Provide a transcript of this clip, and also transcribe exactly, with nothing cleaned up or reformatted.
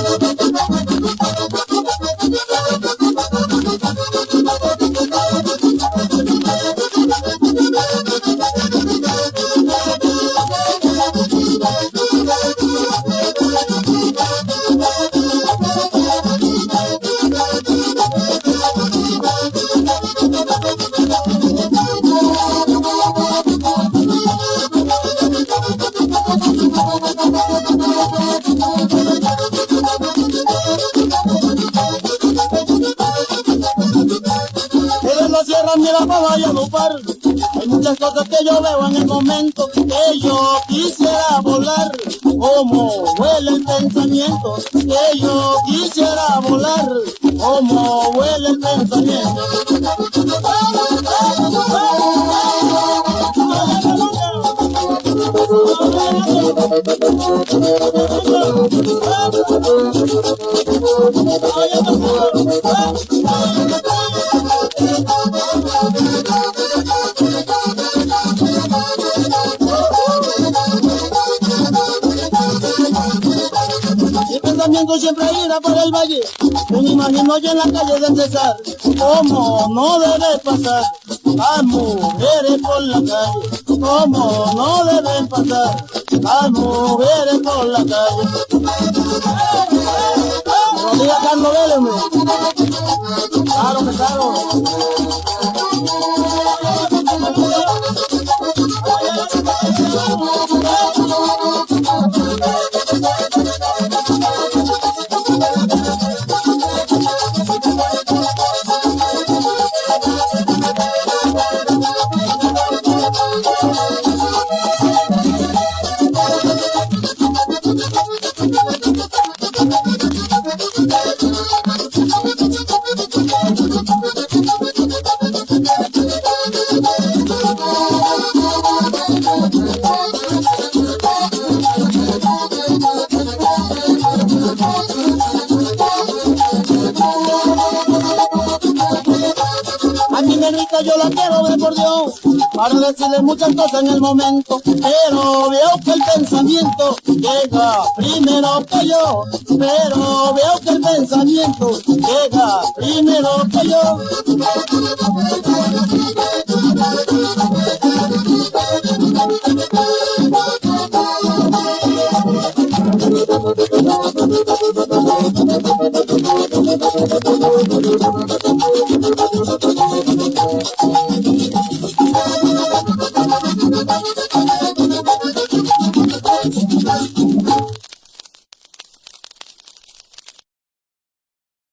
Mira para Valledupar, hay muchas cosas que yo veo en el momento que yo quisiera volar, como huele el pensamiento, que yo quisiera volar, como huele el pensamiento. Mi pensamiento siempre irá por el valle, me imagino yo en la calle de César, como no debe pasar las mujeres por la calle, como no deben pasar las mujeres por la calle. No diga Carlos Vélez, claro que claro. Enrique, yo la quiero ver por Dios, para decirle muchas cosas en el momento, pero veo que el pensamiento llega primero que yo, pero veo que el pensamiento llega primero que yo.